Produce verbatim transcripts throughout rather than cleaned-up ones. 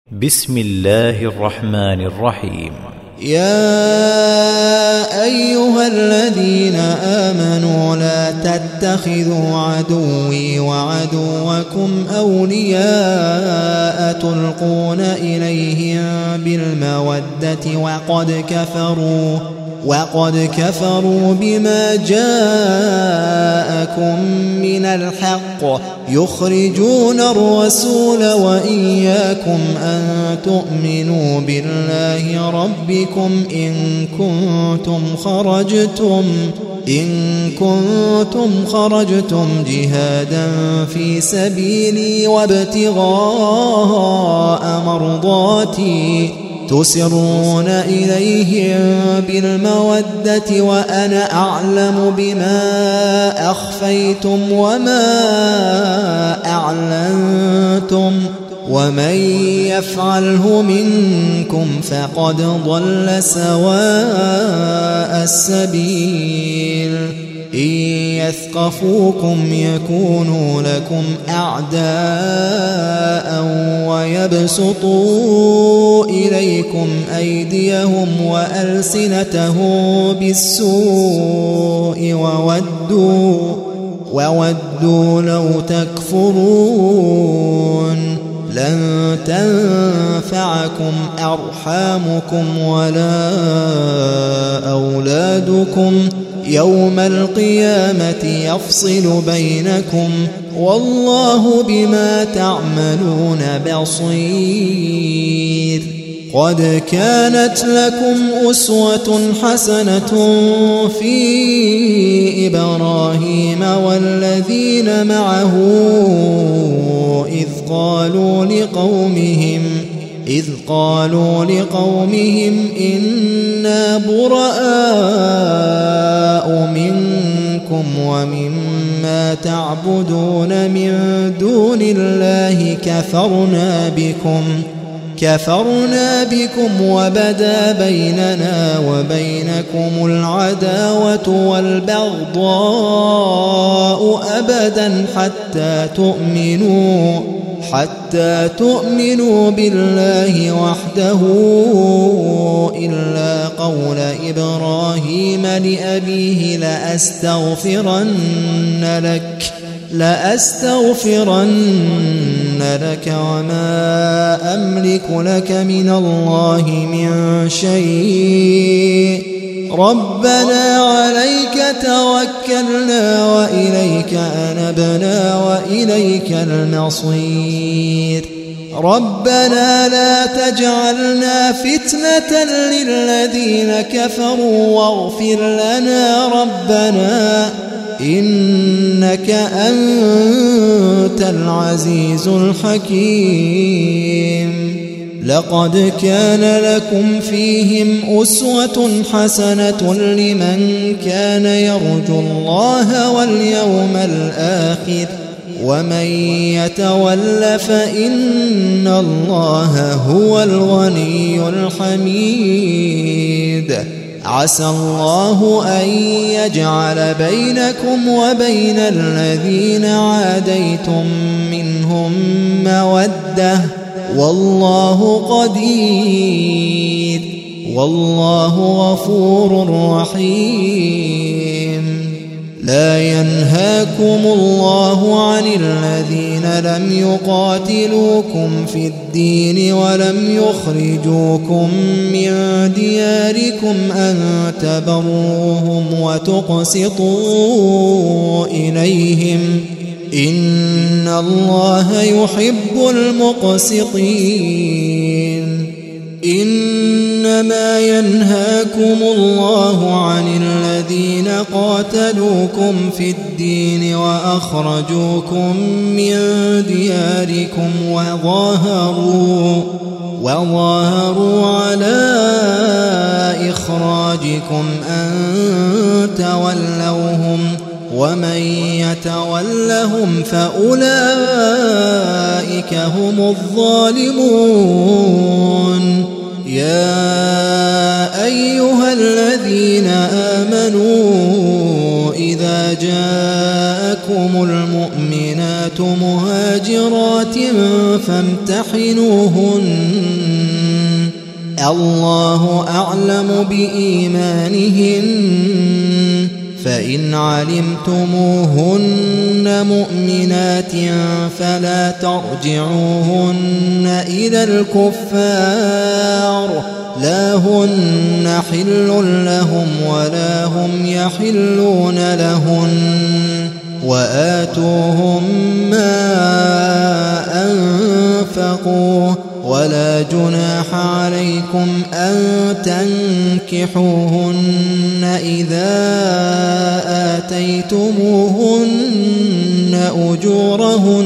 بسم الله الرحمن الرحيم. يا أيها الذين آمنوا لا تتخذوا عدوي وعدوكم أولياء تلقون إليهم بالمودة وقد كفروا وقد كفروا بما جاءكم من الحق يخرجون الرسول وإياكم أن تؤمنوا بالله ربكم إن كنتم خرجتم إن كنتم خرجتم جهادا في سبيلي وابتغاء مرضاتي تسرون إليهم بالمودة وأنا أعلم بما أخفيتم وما أعلنتم ومن يفعله منكم فقد ضل سواء السبيل. إن يثقفوكم يكونوا لكم أعداء ويبسطوا إليكم أيديهم وألسنتهم بالسوء وودوا, وودوا لو تكفرون. لن تنفعكم أرحامكم ولا أولادكم يوم القيامة يفصل بينكم والله بما تعملون بصير. قد كانت لكم أسوة حسنة في إبراهيم والذين معه إذ قالوا لقومهم إذ قالوا لقومهم إنا براء منكم ومما تعبدون من دون الله كفرنا بكم كفرنا بكم وبدا بيننا وبينكم العداوة والبغضاء أبدا حتى تؤمنوا حتى تؤمنوا بالله وحده إلا قول إبراهيم لأبيه لأستغفرن لك لأستغفرن لك وما أملك لك من الله من شيء ربنا عليك توكلنا وإليك أنبنا وإليك المصير. ربنا لا تجعلنا فتنة للذين كفروا واغفر لنا ربنا إنك أنت العزيز الحكيم. لقد كان لكم فيهم أسوة حسنة لمن كان يرجو الله واليوم الآخر ومن يتول فإن الله هو الغني الحميد. عسى الله أن يجعل بينكم وبين الذين عاديتم منهم مودة والله قدير والله غفور رحيم. لا ينهاكم الله عن الذين لم يقاتلوكم في الدين ولم يخرجوكم من دياركم أن تبروهم وتقسطوا إليهم إن الله يحب المقسطين. إنما ينهاكم الله عن الذين قاتلوكم في الدين وأخرجوكم من دياركم وظاهروا وظاهروا على إخراجكم أن تولوهم ومن يتولهم فأولئك هم الظالمون. يا أيها الذين آمنوا إذا جاءكم المؤمنات علمت مهاجرات فامتحنوهن الله أعلم بإيمانهن فإن علمتموهن مؤمنات فلا ترجعوهن إلى الكفار لا هن حل لهم ولا هم يحلون لهن وآتوهم ما أنفقوا ولا جناح عليكم أن تنكحوهن إذا آتيتموهن أجورهن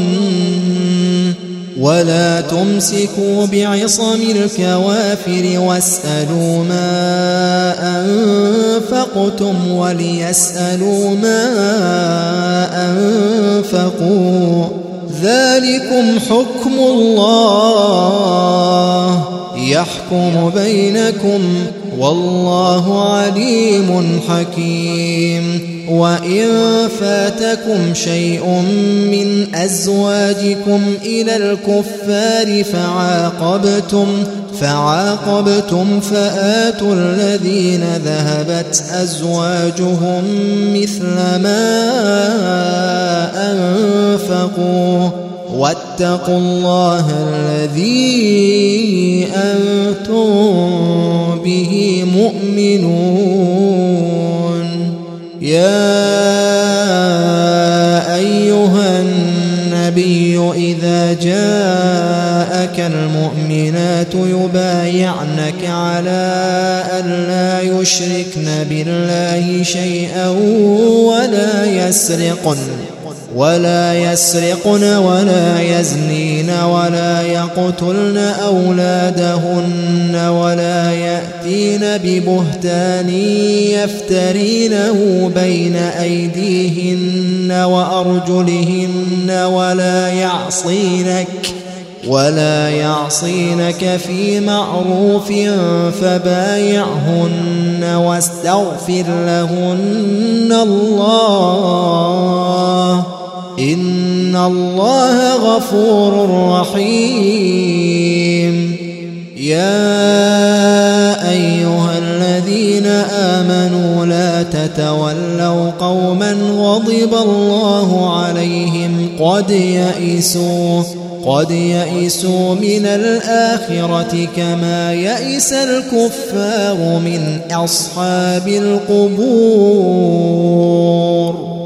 ولا تمسكوا بعصم الكوافر واسألوا ما أنفقتم وليسألوا ما أنفقوا ذلكم حكم الله يحكم بينكم والله عليم حكيم وإن فاتكم شيء من أزواجكم إلى الكفار فعاقبتم فعاقبتم فآتوا الذين ذهبت أزواجهم مثل ما أنفقوا واتقوا الله الذي أنتم به مؤمنون يا أيها النبي إذا جاءك المؤمنات يبايعنك على أن لا يشركن بالله شيئا ولا يسرقن ولا يسرقن ولا يزنين ولا يقتلن أولادهن ولا يأتين ببهتان يفترينه بين أيديهن وأرجلهن ولا يعصينك ولا يعصينك في معروف فبايعهن واستغفر لهن الله إن الله غفور رحيم يا أيها الذين آمنوا لا تتولوا قوما غضب الله عليهم قد يئسوا قد يئسوا من الآخرة كما يئس الكفار من أصحاب القبور